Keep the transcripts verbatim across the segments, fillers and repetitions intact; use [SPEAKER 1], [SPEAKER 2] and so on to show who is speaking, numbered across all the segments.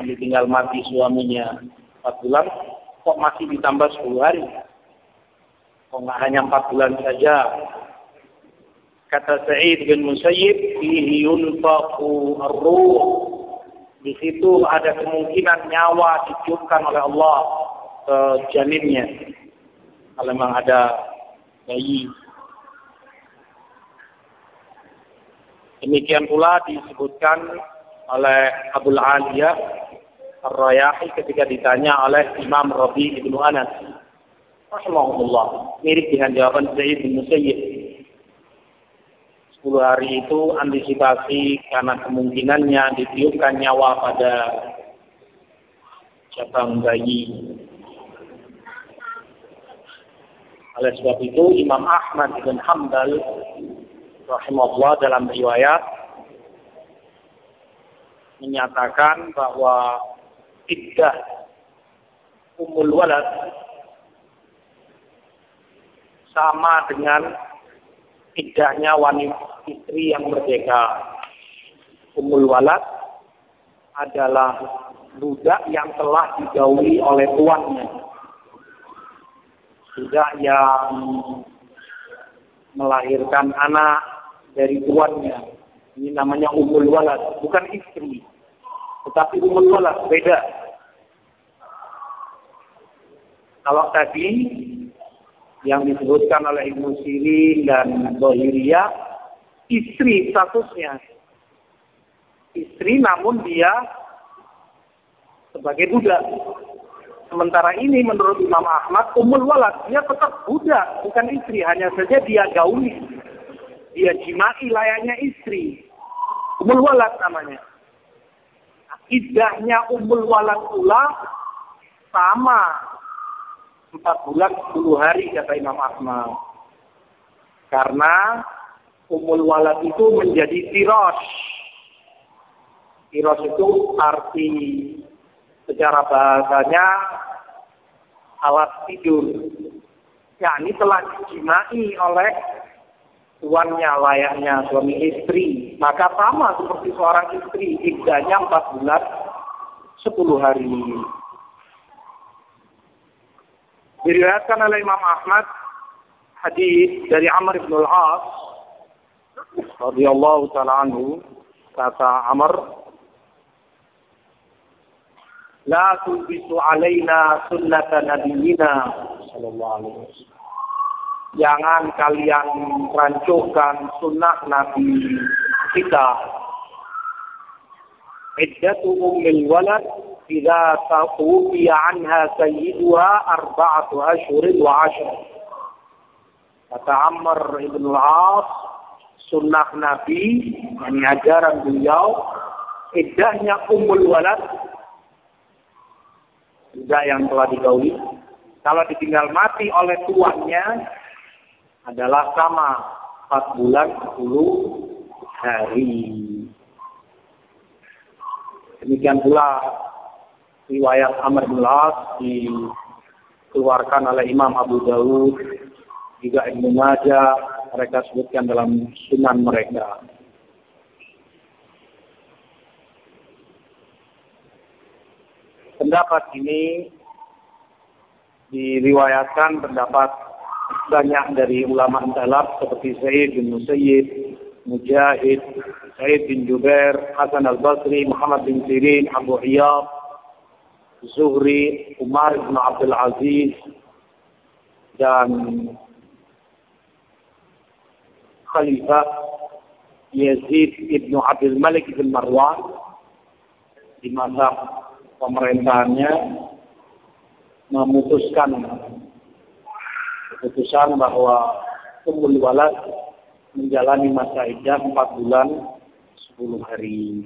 [SPEAKER 1] yang ditinggal mati suaminya empat bulan, kok masih ditambah sepuluh hari? Kok nggak hanya empat bulan saja? Kata Sa'id bin Musayyib, fihi yunfaqu ar-ruh. Di situ ada kemungkinan nyawa ditiupkan oleh Allah ke janinnya. Kalau memang ada bayi. Demikian pula disebutkan oleh Abul Aliyah Ar-Rayahi ketika ditanya oleh Imam Rabi' ibnu Anas rahimahullah, mirip dengan jawaban Sa'id bin Musayyib. sepuluh hari itu antisipasi karena kemungkinannya ditiupkan nyawa pada cabang bayi. Oleh sebab itu Imam Ahmad bin Hanbal rahimahullah dalam riwayat menyatakan bahwa iddah ummul walad sama dengan iddahnya wanita istri yang merdeka. Ummul walad adalah budak yang telah digauli oleh tuannya. Budak yang melahirkan anak dari tuannya. Ini namanya ummul walad, bukan istri. Tetapi ummul walad beda. Kalau tadi yang disebutkan oleh Ibnu Sirin dan Zahiriyah, istri statusnya. Istri namun dia sebagai budak. Sementara ini menurut Imam Ahmad, ummul walad, dia tetap budak, bukan istri. Hanya saja dia gauli. Dia jimai layaknya istri. Ummul walad namanya. Iddahnya ummul walad pula sama. Empat bulan sepuluh hari kata Imam Ahmad. Karena ummul walad itu menjadi tiros. Tiros itu arti secara bahasanya alat tidur. Ya, ini telah dijimai oleh tuannya layaknya suami istri. Maka sama seperti seorang istri, iddahnya empat bulan sepuluh hari. Diriwayatkan oleh Imam Ahmad hadis dari Amr bin al-As radhiyallahu ta'ala anhu, kata Amr, la tulbisu alaina sunnata nabiyina sallallahu alaihi wasallam. Jangan kalian rancuhkan sunnah Nabi kita. Iddatu ummil walad idza taqufiya anha sayyiduha arba'atu ashhurin wa ashr. Kata Amr ibn al-As, sunnah Nabi, yang ajaran beliau, iddahnya ummul walad, budak yang telah digauli, kalau ditinggal mati oleh tuannya adalah sama empat bulan sepuluh hari. Demikian pula riwayat Amr bin al-As dikeluarkan oleh Imam Abu Dawud, juga Ibnu Majah, mereka sebutkan dalam sunan mereka. Pendapat ini diriwayatkan pendapat banyak dari ulama salaf seperti Sa'id bin Musayyib, Mujahid, Sa'id bin Jubair, Hasan al-Basri, Muhammad bin Sirin, Abu Iyad, Zuhri, Umar bin Abdul Aziz, dan Khalifah Yazid ibnu Abdul Malik bin Marwan di masa pemerintahannya memutuskan keputusan bahwa ummul walad menjalani masa iddah empat bulan sepuluh hari.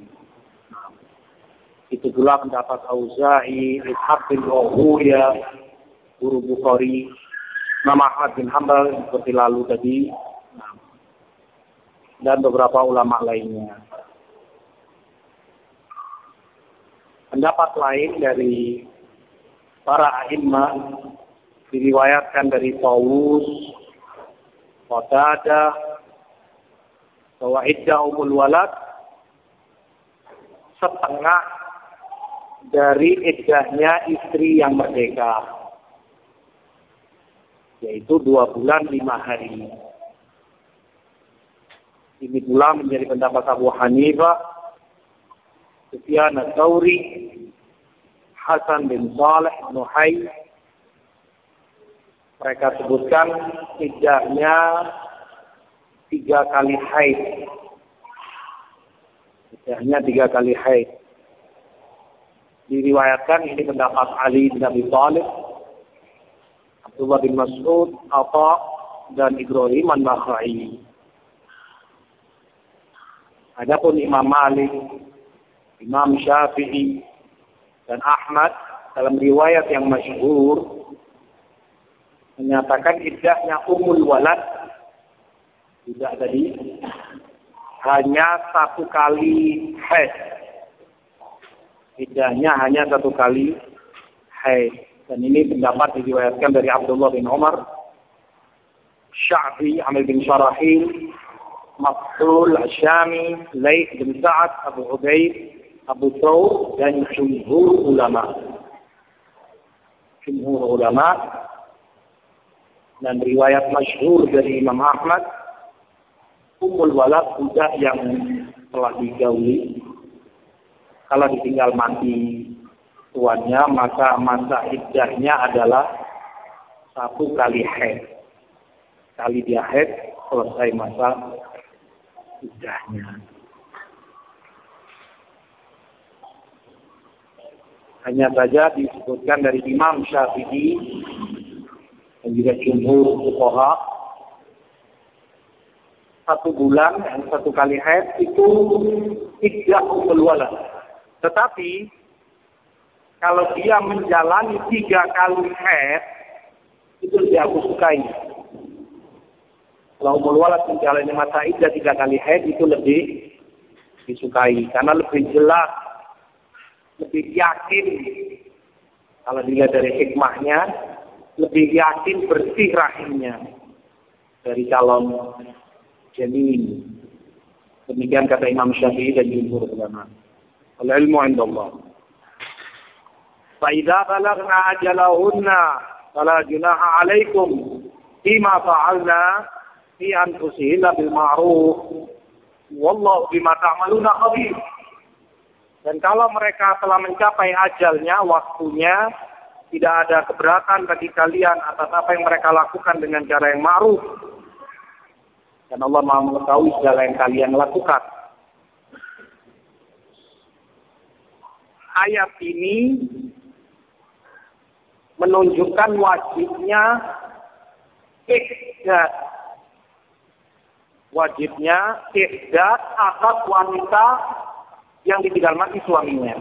[SPEAKER 1] Itu pula pendapat Auza'i, Ishaq bin Rahuya, guru Bukhari, Imam Ahmad bin Hanbal seperti lalu tadi, dan beberapa ulama lainnya. Pendapat lain dari para a'immah diriwayatkan dari Tawus, Qatadah, bahwa iddah ummul walad setengah dari iddahnya istri yang merdeka, yaitu dua bulan lima hari. Ini pula menjadi pendapat Abu Hanifah, Sufyan Ats-Tsauri, Hasan bin Saleh, Nuhay. Mereka sebutkan iddahnya tiga kali haid. Iddahnya tiga kali haid. Diriwayatkan ini pendapat Ali bin Abi Thalib, Abdullah bin Mas'ud, Atha, dan Ibrahim An-Nakhai. Adapun Imam Malik, Imam Syafi'i, dan Ahmad dalam riwayat yang masyhur menyatakan iddahnya umul walad, tidak tadi, hanya satu kali haid. Iddahnya hanya satu kali haid. Dan ini pendapat diriwayatkan dari Abdullah bin Umar, Sya'bi, Amir bin Syarahil, Maqtul Asyami, Laith bin Sa'ad, Abu Ubaid, Abu Thawr, dan jumhur ulama. Jumhur ulama. Dan riwayat masyhur dari Imam Ahmad, umul walad budak yang telah digauli, kalau ditinggal mati tuannya, maka masa iddahnya adalah satu kali haid. Kali dia haid, selesai masa iddahnya. Hanya saja disebutkan dari Imam Syafi'i dan juga jumhur fuqaha, satu bulan dan satu kali haid itu iddah umul walad. Tetapi kalau dia menjalani tiga kali haid, itu lebih aku sukai. Kalau umul walad menjalani masa iddah tiga kali haid, itu lebih disukai karena lebih jelas, lebih yakin. Kalau dilihat dari hikmahnya, lebih yakin bersih rahimnya dari calon janin. Demikian kata Imam Syafi'i dan jumhur ulama. Al-ilmu 'inda Allah. Fa idza balagna ajalahunna fala junaha 'alaikum bima fa'alna fi anfusihinna bil ma'ruf wallahu bima ta'maluna khabir. Dan kalau mereka telah mencapai ajalnya, waktunya, tidak ada keberatan bagi kalian atas apa yang mereka lakukan dengan cara yang ma'ruf. Dan Allah Maha mengetahui segala yang kalian lakukan. Ayat ini menunjukkan wajibnya ihdad. Wajibnya ihdad atas wanita yang ditinggal mati suaminya.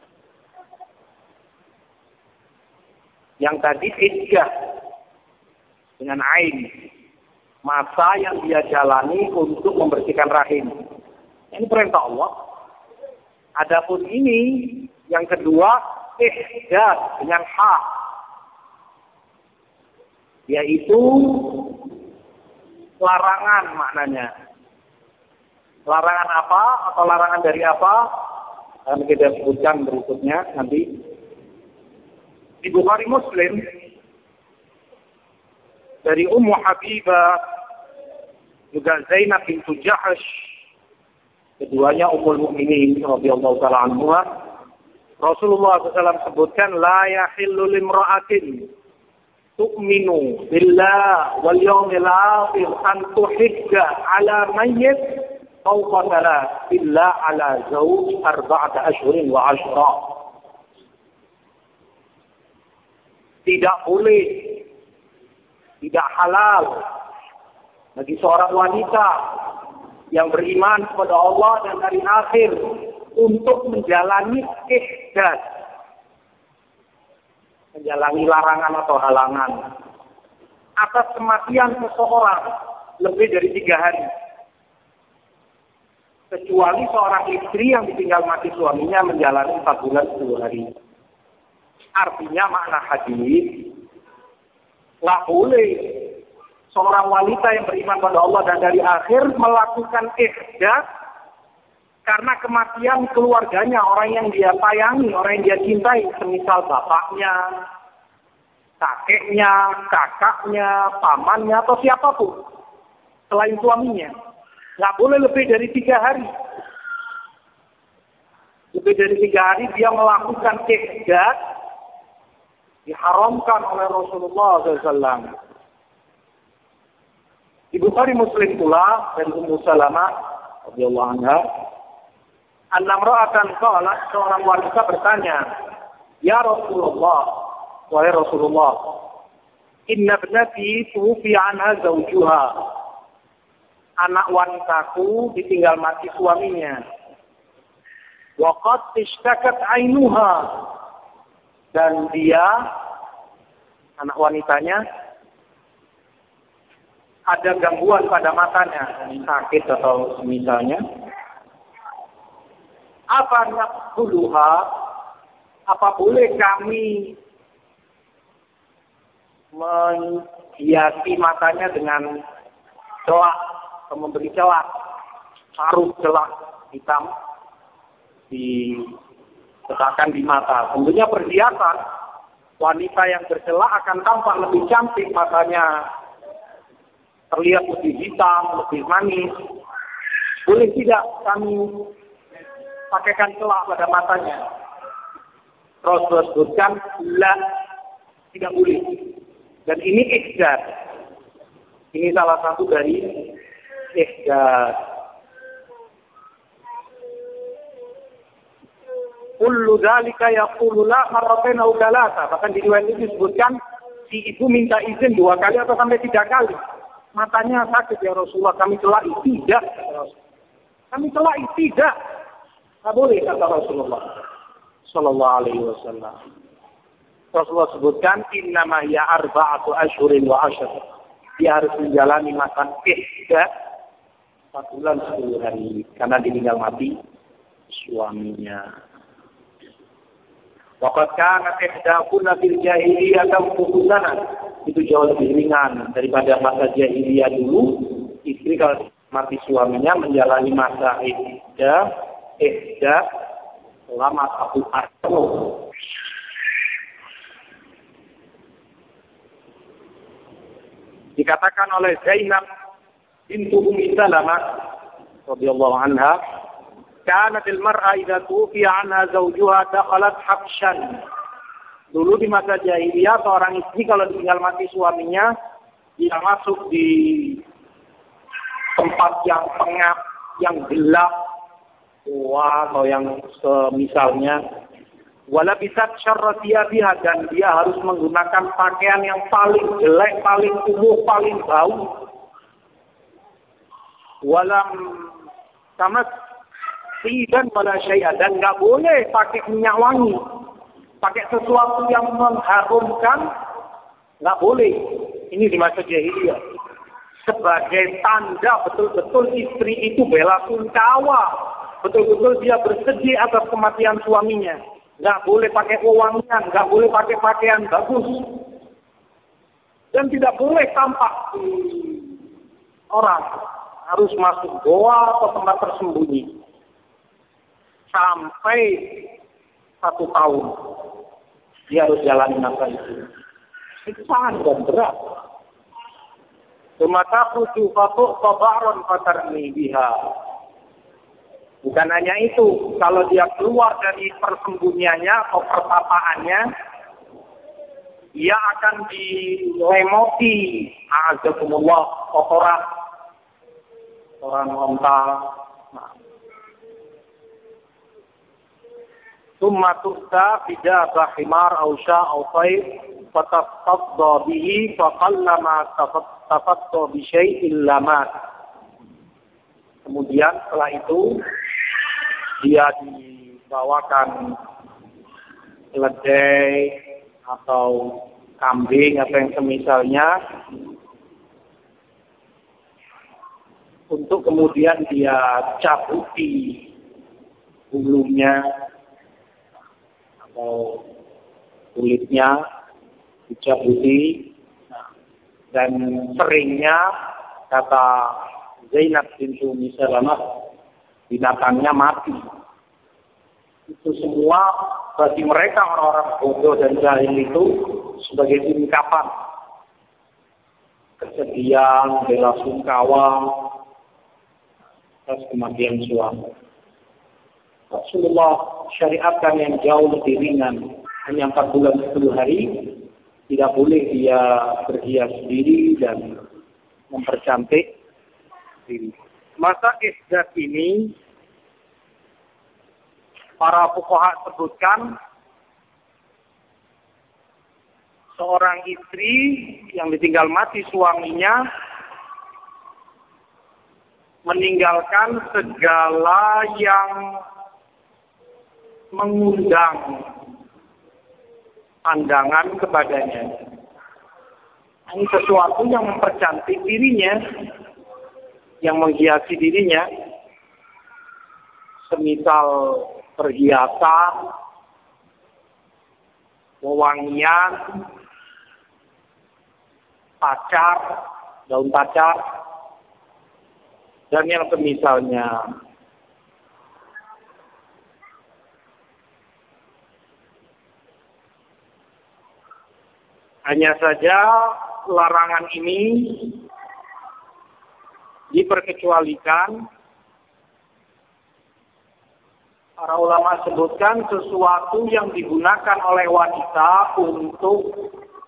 [SPEAKER 1] Yang tadi iddah dengan ain, masa yang dia jalani untuk membersihkan rahim. Ini perintah Allah. Adapun ini yang kedua ihdad dengan ha, yaitu larangan maknanya. Larangan apa atau larangan dari apa? Akan kita sebutkan berikutnya nanti. Di Bukhari Muslim dari Ummu Habibah juga Zainab bintu Jahsh, keduanya ummul mukminin radhiyallahu taala anha, Rasulullah shallallahu alaihi wasallam sebutkan la yahillu limra'atin tu'minu billah wal yawmil akhir an tuhidda ala mayyit fawqa thalath illa ala zawj arba'ata ashhurin wa ashra. Tidak boleh, tidak halal bagi seorang wanita yang beriman kepada Allah dan hari akhir untuk menjalani ihdad, menjalani larangan atau halangan atas kematian seseorang lebih dari tiga hari, kecuali seorang istri yang ditinggal mati suaminya menjalani empat bulan sepuluh hari. Artinya makna hadis, nggak boleh seorang wanita yang beriman pada Allah dan dari akhir melakukan ihdad Karena kematian keluarganya, orang yang dia sayangi, orang yang dia cintai, semisal bapaknya, kakeknya, kakaknya, pamannya, atau siapapun selain suaminya. Nggak boleh lebih dari tiga hari. Lebih dari tiga hari dia melakukan ihdad, diharamkan oleh Rasulullah shallallahu alaihi wasallam. Di Bukhari Muslim pula dari Ummu Salamah radhiyallahu anha, an-namra'atan qalat, seorang wanita bertanya, "Ya Rasulullah, wahai Rasulullah, inna ibnati tuwfiya anha zawjuha." Anak wanitaku ditinggal mati suaminya. Wa qad ishtakat 'ainuha. Dan dia, anak wanitanya, ada gangguan pada matanya, sakit atau misalnya. Apa naqbuluha? Apa boleh kami menghiasi matanya dengan celak, atau memberi celak, taruh celak hitam diletakkan di mata. Tentunya perhiasan, wanita yang bercelak akan tampak lebih cantik, matanya terlihat lebih hitam, lebih manis. Boleh tidak kami pakaikan celak pada matanya? Rasul sebutkan, la, tidak boleh. Dan ini ihdad. Ini salah satu dari ihdad. Kullu dzalika yaqulu la marratayn aw thalatha. Bahkan di riwayat itu disebutkan si ibu minta izin dua kali atau sampai tiga kali. Matanya sakit ya Rasulullah, kami celak. Tidak. Kami celak tidak. Tidak boleh kata Rasulullah sallallahu alaihi wasallam. Rasulullah sebutkan innama ya arba'atu asyhurin wa ashr. Dia harus menjalani masa ihdad satu bulan sepuluh hari karena ditinggal mati suaminya. Waqad kanat ihdakunna fil jahiliyah tamfukusana. Itu jauh lebih ringan daripada masa jahiliyah dulu. Istri kalau mati suaminya menjalani masa iddah iddah selama satu tahun. Dikatakan oleh Zainab bintu Ummi Salamah radhiyallahu anha, kanat al-mar'a idza tufiya anha zawjuha dakhalat habshan. Dulu di masa jahiliyah seorang istri kalau ditinggal mati suaminya, dia masuk di tempat yang pengap, yang gelap, tua atau yang semisalnya. Wala bisat syarra thiyabiha, dan dia harus menggunakan pakaian yang paling jelek, paling kumuh, paling bau. Walam tamas tiban wala syai'a, dan enggak boleh pakai minyak wangi. Pakai sesuatu yang mengharumkan, enggak boleh. Ini di masa jahiliyah. Sebagai tanda betul-betul istri itu bela sungkawa, betul-betul dia bersedih atas kematian suaminya. Nggak boleh pakai wewangian, nggak boleh pakai pakaian bagus. Dan tidak boleh tampak orang. Harus masuk goa atau tempat tersembunyi. Sampai satu tahun. Dia harus jalani masa itu. Siksaan dan berat. Semata kudu fatuk tabaron fatarni biha. Bukan hanya itu, kalau dia keluar dari persembunyiannya atau pertapaannya, dia akan dilemoti, a'azakumullah, kotoran, kotoran onta. Summa turta bidabah himar au sya' au tayr, fatafadda bihi, faqallama tafadda bi syai'in lamat. Kemudian setelah itu dia dibawakan keledai atau kambing atau yang semisalnya untuk kemudian dia cabuti bulunya atau kulitnya dicabuti, dan seringnya kata Zainab bintu Ummi Salamah, binatangnya mati. Itu semua bagi mereka orang-orang bodoh dan jahil itu sebagai ungkapan kesedihan, bela sungkawa atas kematian suami. Rasulullah syariatkan yang jauh lebih ringan, hanya empat bulan sepuluh hari, tidak boleh dia berhias diri dan mempercantik diri. Masa ihdas ini para fuqaha sebutkan seorang istri yang ditinggal mati suaminya meninggalkan segala yang mengundang pandangan kepadanya. Ini sesuatu yang mempercantik dirinya, yang menghiasi dirinya, semisal perhiasan, wewangian, pacar, daun pacar, dan yang semisalnya. Hanya saja larangan ini diperkecualikan. Para ulama sebutkan sesuatu yang digunakan oleh wanita untuk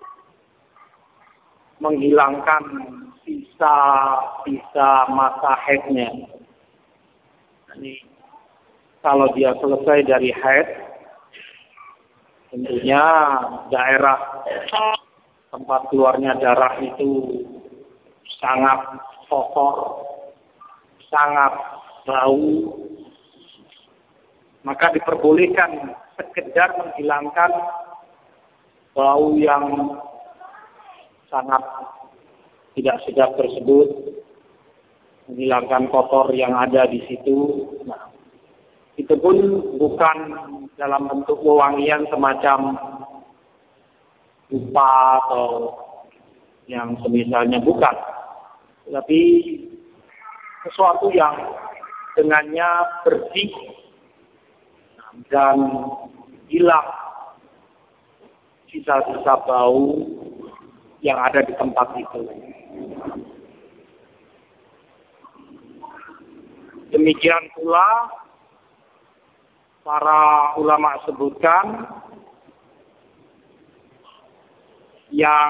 [SPEAKER 1] menghilangkan sisa-sisa masa haidnya. Ini kalau dia selesai dari haid, tentunya daerah tempat keluarnya darah itu sangat kotor, sangat bau, maka diperbolehkan sekedar menghilangkan bau yang sangat tidak sedap tersebut, menghilangkan kotor yang ada di situ. Nah, itu pun bukan dalam bentuk wewangian semacam dupa atau yang semisalnya, bukan. Tapi sesuatu yang dengannya bersih dan hilang sisa-sisa bau yang ada di tempat itu. Demikian pula para ulama sebutkan yang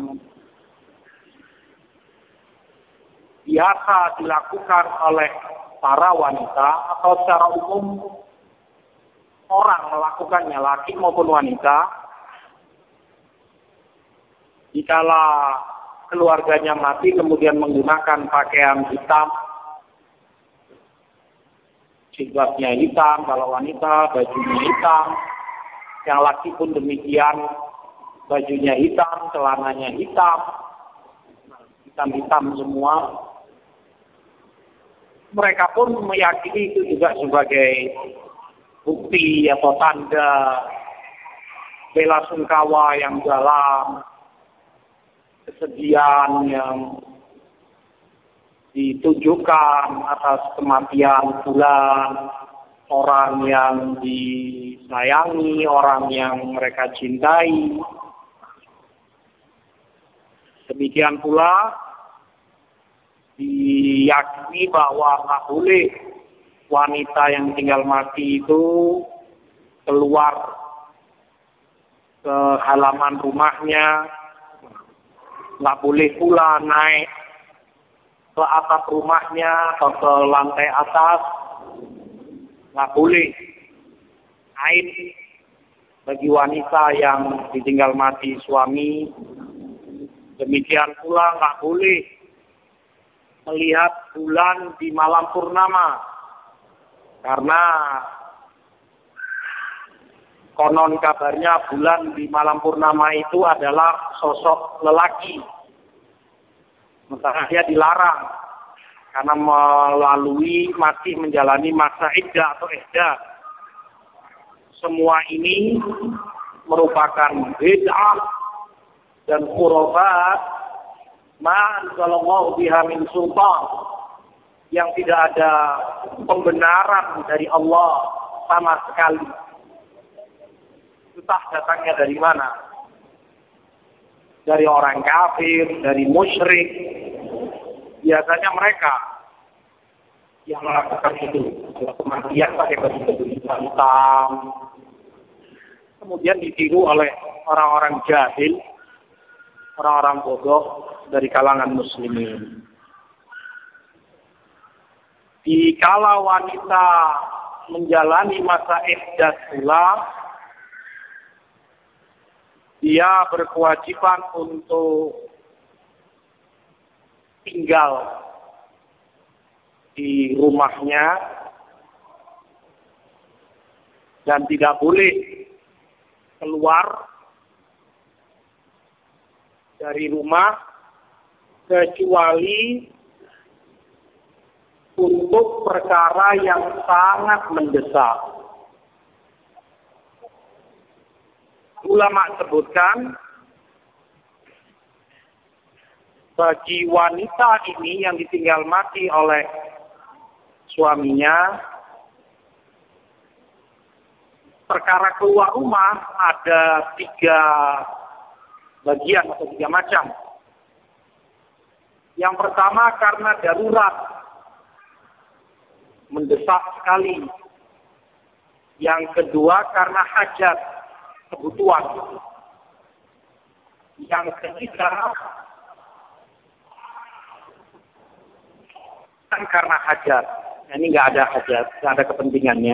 [SPEAKER 1] biasa dilakukan oleh para wanita atau secara umum orang melakukannya, laki maupun wanita, jikalau keluarganya mati kemudian menggunakan pakaian hitam, jilbabnya hitam, kalau wanita bajunya hitam, yang laki pun demikian, bajunya hitam, celananya hitam, hitam-hitam semua. Mereka pun meyakini itu juga sebagai bukti atau tanda bela sungkawa yang dalam, kesedihan yang ditujukan atas kematian fulan, orang yang disayangi, orang yang mereka cintai. Demikian pula diyakini bahwa tak boleh wanita yang tinggal mati itu keluar ke halaman rumahnya, nggak boleh pula naik ke atap rumahnya atau ke lantai atas, nggak boleh. Aib bagi wanita yang ditinggal mati suami. Demikian pula nggak boleh melihat bulan di malam purnama, karena konon kabarnya bulan di malam purnama itu adalah sosok lelaki. Sementara dia dilarang karena melalui masih menjalani masa iddah atau ihdah. Semua ini merupakan bid'ah dan khurafat ma anzalallahu biha min sultan, yang tidak ada pembenaran dari Allah sama sekali. Entah datangnya dari mana. Dari orang kafir, dari musyrik. Biasanya mereka yang melakukan itu. Kematian pakai baju hitam. Kemudian ditiru oleh orang-orang jahil, orang-orang bodoh dari kalangan muslimin. Di kala wanita menjalani masa iddah pula, dia berkewajiban untuk tinggal di rumahnya dan tidak boleh keluar dari rumah kecuali untuk perkara yang sangat mendesak. Ulama sebutkan bagi wanita ini yang ditinggal mati oleh suaminya, perkara keluar rumah ada tiga bagian atau tiga macam. Yang pertama karena darurat, mendesak sekali. Yang kedua karena hajat, kebutuhan. Yang ketiga kan karena hajat. Ini nggak ada hajat, nggak ada kepentingannya.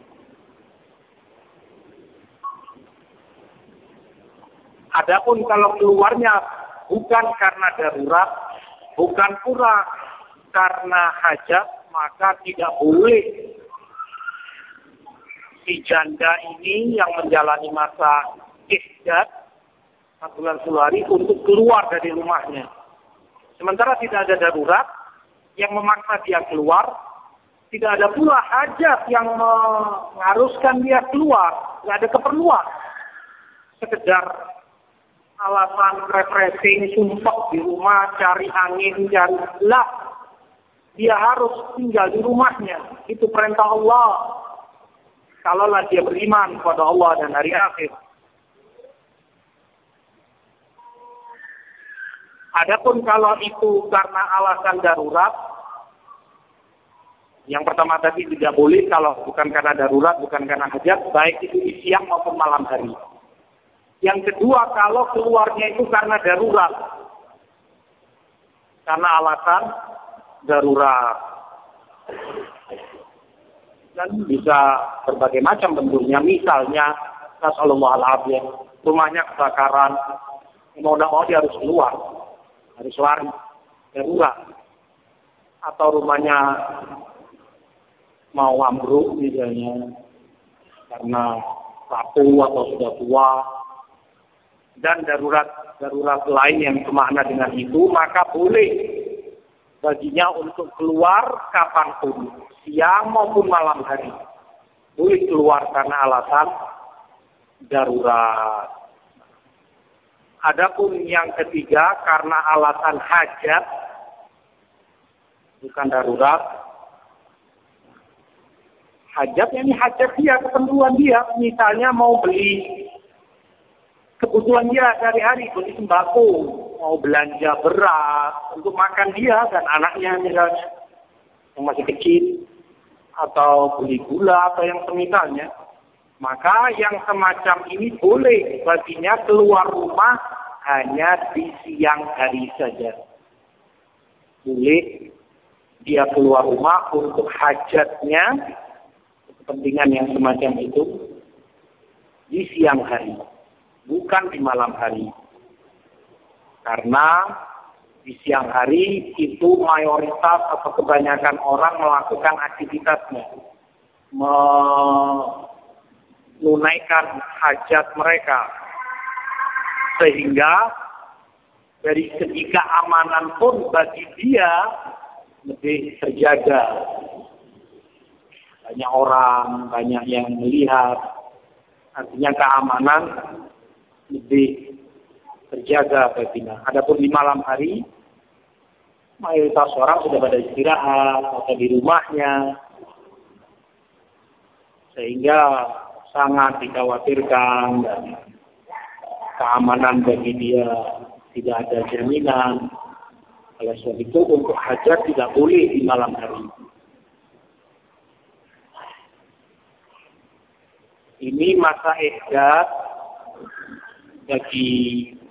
[SPEAKER 1] Adapun kalau keluarnya bukan karena darurat, bukan pula karena hajat, maka tidak boleh si janda ini yang menjalani masa iddah empat bulan sepuluh hari untuk keluar dari rumahnya. Sementara tidak ada darurat yang memaksa dia keluar, tidak ada pula hajat yang mengharuskan dia keluar, tidak ada keperluan. Sekedar alasan refreshing, sumpah di rumah, cari angin, cari lah. Dia harus tinggal di rumahnya. Itu perintah Allah. Kalaulah dia beriman kepada Allah dan hari akhir. Adapun kalau itu karena alasan darurat, yang pertama tadi tidak boleh kalau bukan karena darurat, bukan karena hajat, baik itu di siang maupun malam hari. Yang kedua, kalau keluarnya itu karena darurat, karena alasan darurat. Dan bisa berbagai macam bentuknya. Misalnya, nasallallahu rumahnya kebakaran, mau tidak mau dia harus keluar, harus lari, darurat. Atau rumahnya mau ambruk misalnya, karena rapuh atau sudah tua, dan darurat-darurat lain yang semakna dengan itu, maka boleh baginya untuk keluar kapanpun, siang maupun malam hari. Boleh keluar karena alasan darurat. Adapun yang ketiga, karena alasan hajat, bukan darurat. Hajat ini hajat dia, keperluan dia. Misalnya mau beli kebutuhan dia sehari-hari, beli sembako, mau belanja beras untuk makan dia dan anaknya misalnya yang masih kecil, atau beli gula atau yang semisalnya, maka yang semacam ini boleh baginya keluar rumah hanya di siang hari saja. Boleh dia keluar rumah untuk hajatnya, kepentingan yang semacam itu, di siang hari, bukan di malam hari. Karena di siang hari itu mayoritas atau kebanyakan orang melakukan aktivitasnya, menunaikan hajat mereka, sehingga dari segi keamanan pun bagi dia lebih terjaga. Banyak orang, banyak yang melihat, artinya keamanan lebih terjaga baginya. Adapun di malam hari, mayoritas orang sudah pada istirahat atau di rumahnya, sehingga sangat dikhawatirkan dan keamanan bagi dia tidak ada jaminan. Oleh sebab itu untuk hajat tidak boleh di malam hari. Ini masa ihdad bagi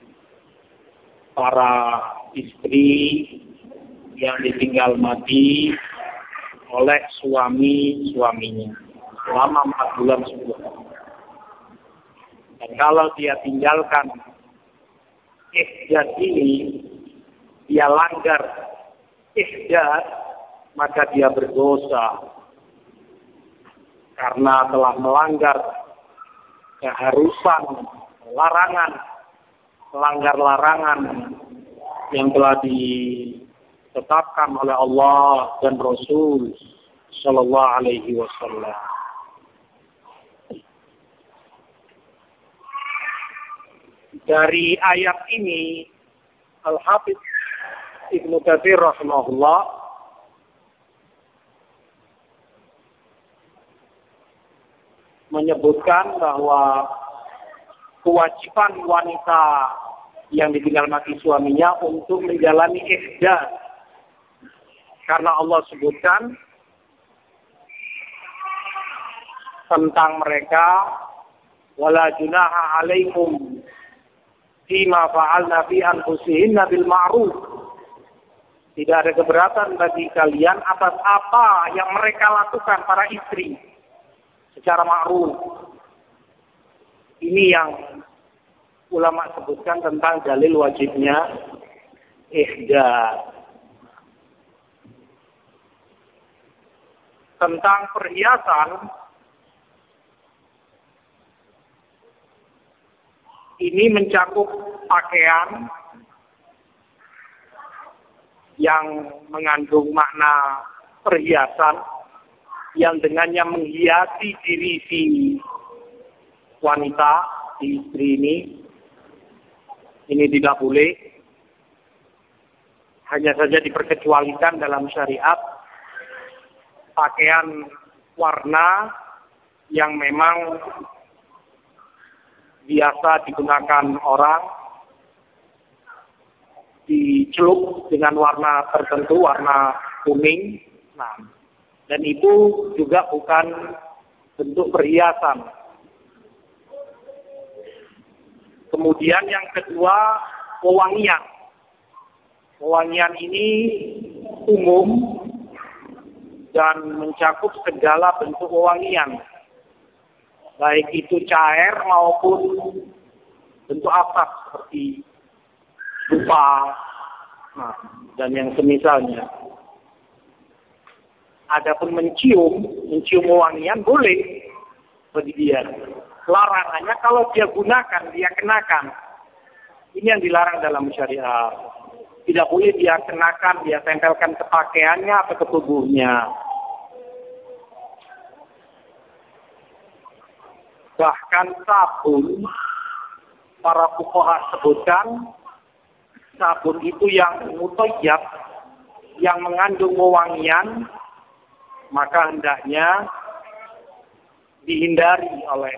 [SPEAKER 1] para istri yang ditinggal mati oleh suami-suaminya selama empat bulan sepuluh hari. Dan kalau dia tinggalkan ihdad ini, dia langgar ihdad, maka dia berdosa karena telah melanggar keharusan, larangan, melanggar larangan yang telah ditetapkan oleh Allah dan Rasul Sallallahu Alaihi Wasallam. Dari ayat ini, Al-Hafidz Ibnu Katsir rahimahullah menyebutkan bahwa kewajiban wanita yang ditinggal mati suaminya untuk menjalani ihdad. Karena Allah sebutkan tentang mereka, wala junaha alaikum fima fa'alna fi anfusihinna bil ma'ruf. Tidak ada keberatan bagi kalian atas apa yang mereka lakukan para istri secara ma'ruf. Ini yang ulama sebutkan tentang dalil wajibnya ihdad. Tentang perhiasan, ini mencakup pakaian yang mengandung makna perhiasan yang dengannya menghiasi diri si wanita, si istri ini. Ini tidak boleh. Hanya saja diperkecualikan dalam syariat pakaian warna yang memang biasa digunakan orang, dicelup dengan warna tertentu, warna kuning. Nah, dan itu juga bukan bentuk perhiasan. Kemudian yang kedua, wewangian. Wewangian ini umum dan mencakup segala bentuk wewangian, baik itu cair maupun bentuk asap seperti dupa, nah, dan yang semisalnya. Adapun mencium, mencium wewangian boleh bagi dia. Larangannya kalau dia gunakan, dia kenakan. Ini yang dilarang dalam syariat. Tidak boleh dia kenakan, dia tempelkan ke pakaiannya atau ke tubuhnya. Bahkan sabun, para fuqaha sebutkan, sabun itu yang muthayyab, yang mengandung wewangian, maka hendaknya dihindari oleh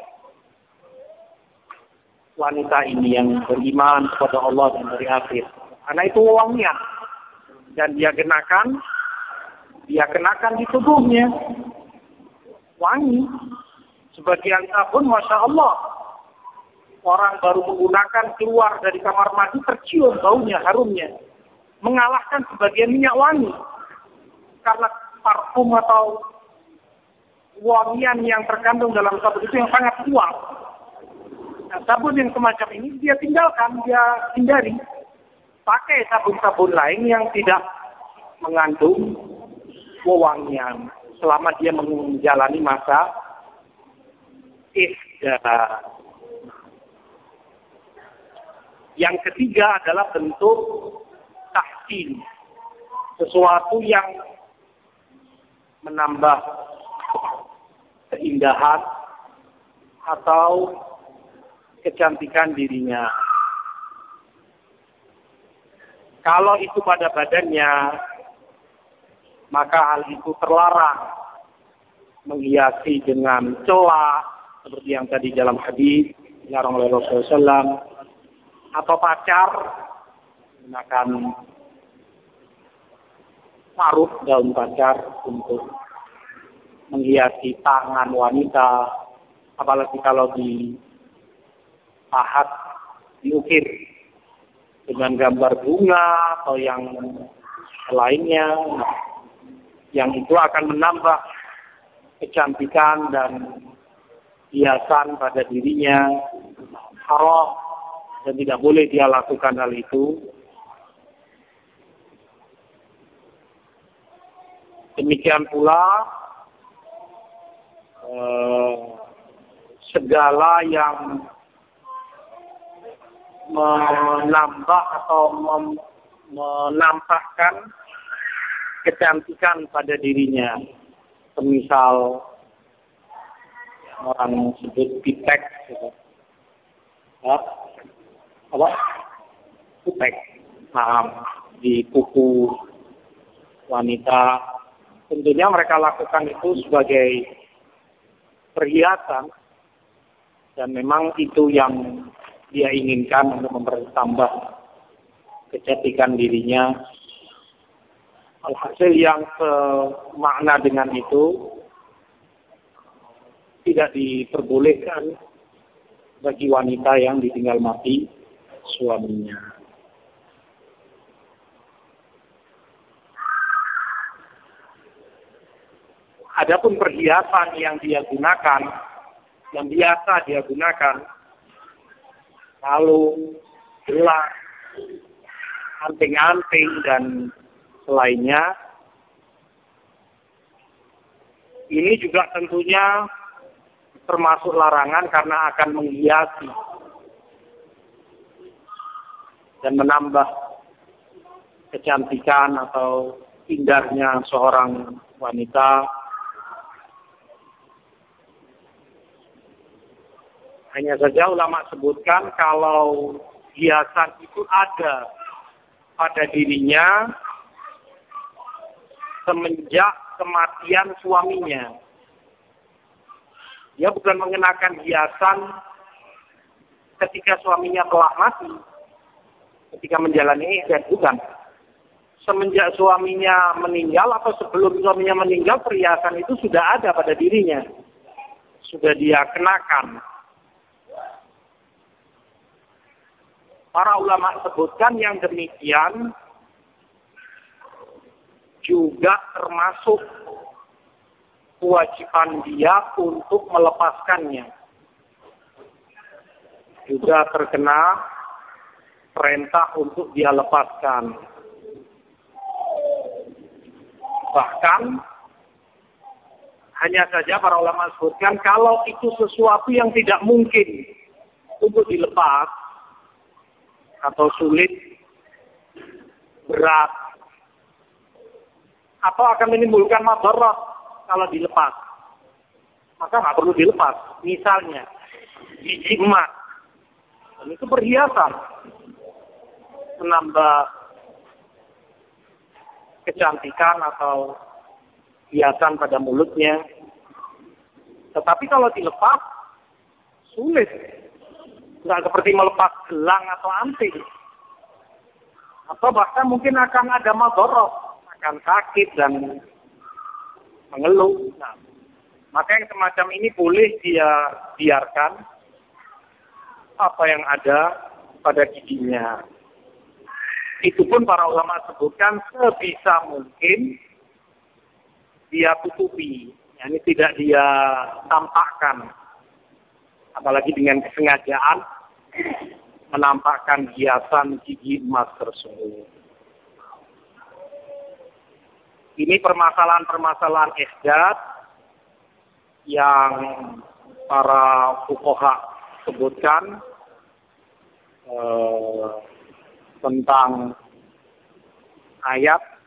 [SPEAKER 1] wanita ini yang beriman kepada Allah dan hari akhir. Karena itu wewangian. Dan dia kenakan, dia kenakan di tubuhnya. Wangi. Sebagian sabun, Masya Allah, orang baru menggunakan keluar dari kamar mandi tercium baunya, harumnya. Mengalahkan sebagian minyak wangi. Karena parfum atau wangian yang terkandung dalam sabun itu yang sangat kuat. Nah, sabun yang semacam ini dia tinggalkan, dia hindari. Pakai sabun-sabun lain yang tidak mengandung wewangian selama dia menjalani masa ihdad. Yang ketiga adalah bentuk tahsin, sesuatu yang menambah keindahan atau kecantikan dirinya. Kalau itu pada badannya, maka hal itu terlarang. Menghiasi dengan celah, seperti yang tadi dalam hadis dilarang oleh Rasulullah shallallahu alaihi wasallam, atau pacar menggunakan maruf daun pacar untuk menghiasi tangan wanita, apalagi kalau dipahat, diukir dengan gambar bunga atau yang lainnya, yang itu akan menambah kecantikan dan hiasan pada dirinya, haram dan tidak boleh dia lakukan hal itu. Demikian pula eh, segala yang menambah atau mem- menampakkan kecantikan pada dirinya. Semisal orang sebut pitek, gitu. Ya, apa? Pitek, nah, di kuku wanita. Tentunya mereka lakukan itu sebagai perhiasan, dan memang itu yang dia inginkan untuk mempertambah kecantikan dirinya. Alhasil yang semakna dengan itu tidak diperbolehkan bagi wanita yang ditinggal mati suaminya. Adapun perhiasan yang dia gunakan, yang biasa dia gunakan, kalung, gelang, anting-anting dan selainnya, ini juga tentunya termasuk larangan karena akan menghiasi dan menambah kecantikan atau indahnya seorang wanita. Hanya saja ulama sebutkan kalau hiasan itu ada pada dirinya semenjak kematian suaminya. Dia bukan mengenakan hiasan ketika suaminya telah mati, ketika menjalani iddah, bukan. Semenjak suaminya meninggal atau sebelum suaminya meninggal, perhiasan itu sudah ada pada dirinya. Sudah dia kenakan. Para ulama sebutkan yang demikian juga termasuk kewajiban dia untuk melepaskannya. Juga terkena perintah untuk dia lepaskan. Bahkan hanya saja para ulama sebutkan kalau itu sesuatu yang tidak mungkin untuk dilepas atau sulit, berat, atau akan menimbulkan madarat kalau dilepas, maka nggak perlu dilepas. Misalnya gigi emas, dan itu perhiasan, menambah kecantikan atau hiasan pada mulutnya. Tetapi kalau dilepas, sulit. Nggak seperti melepas gelang atau anting. Atau bahkan mungkin akan ada madarat, akan sakit dan mengeluh. Nah, maka yang semacam ini boleh dia biarkan apa yang ada pada giginya. Itu pun para ulama sebutkan sebisa mungkin dia tutupi, yani tidak dia tampakkan, apalagi dengan kesengajaan menampakkan hiasan gigi emas tersebut. Ini permasalahan-permasalahan ihdath yang para fuqaha sebutkan eh, tentang ayat